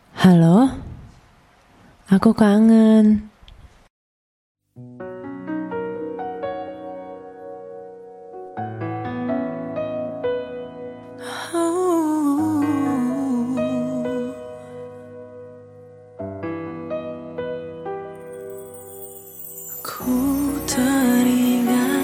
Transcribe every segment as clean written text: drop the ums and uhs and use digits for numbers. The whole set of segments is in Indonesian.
Halo, aku kangen. Ku teringat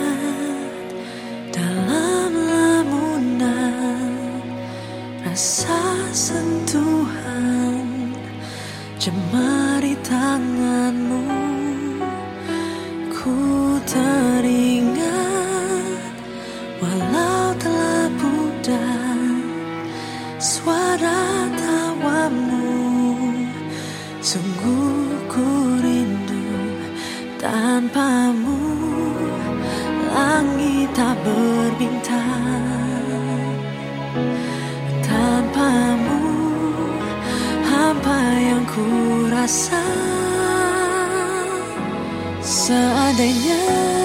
dalam lamunan rasa sentuhan jemari tanganmu. Ku teringat walau telah pudar suara tawamu. Sungguh ku rindu tanpamu, langit tak berbintang. Tanpamu, hampa yang ku rasa. Seandainya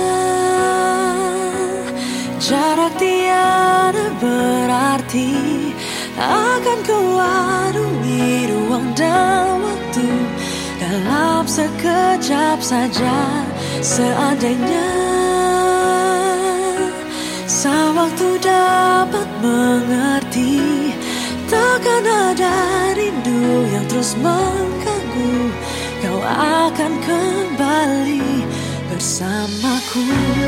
jarak tiada berarti, akan ku arungi ruang dan waktu dalam sekejap saja. Seandainya sang waktu dapat mengerti, takkan ada rindu yang terus mengganggu. Kau akan kembali bersamaku.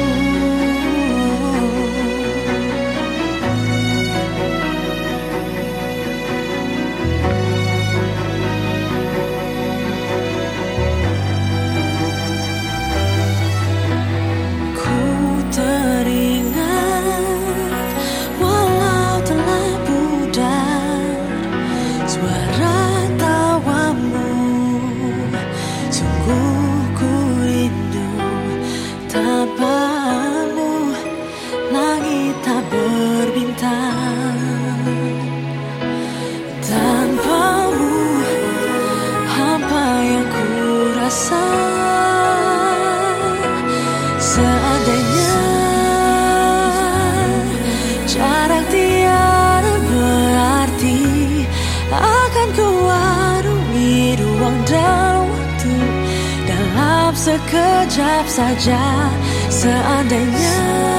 Tanpamu, langit tak berbintang. Tanpamu, hampa yang ku rasa. Seandainya jarak tiada berarti, akan ku arungi ruang dan waktu dalam sekejap saja. Seandainya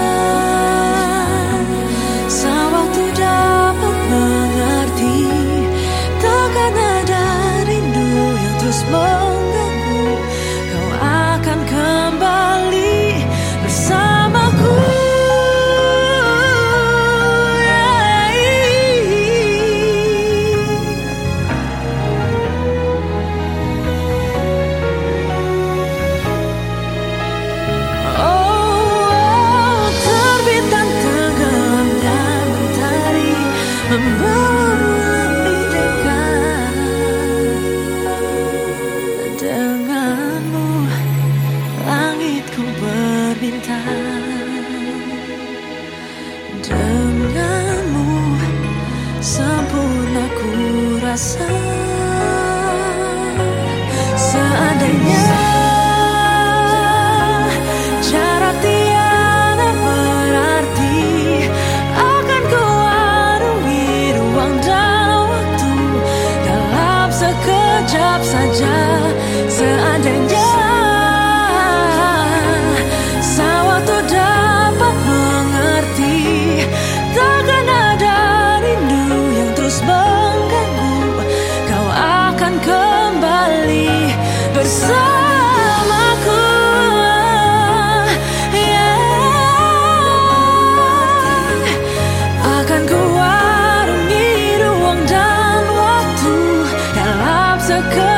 sang waktu dapat mengerti, takkan ada rindu yang terus mengganggu. Kau akan kembali bersamaku. Denganmu langitku berbintang. Denganmu sempurna ku rasa. Seandainya jarak tiada berarti, akan ku arungi ruang dan waktu dalam sekejap saja. Seandainya sang waktu dapat mengerti, takkan ada rindu yang terus mengganggu. Kau akan kembali bersamaku. Akan ku arungi ruang dan waktu dalam sekejap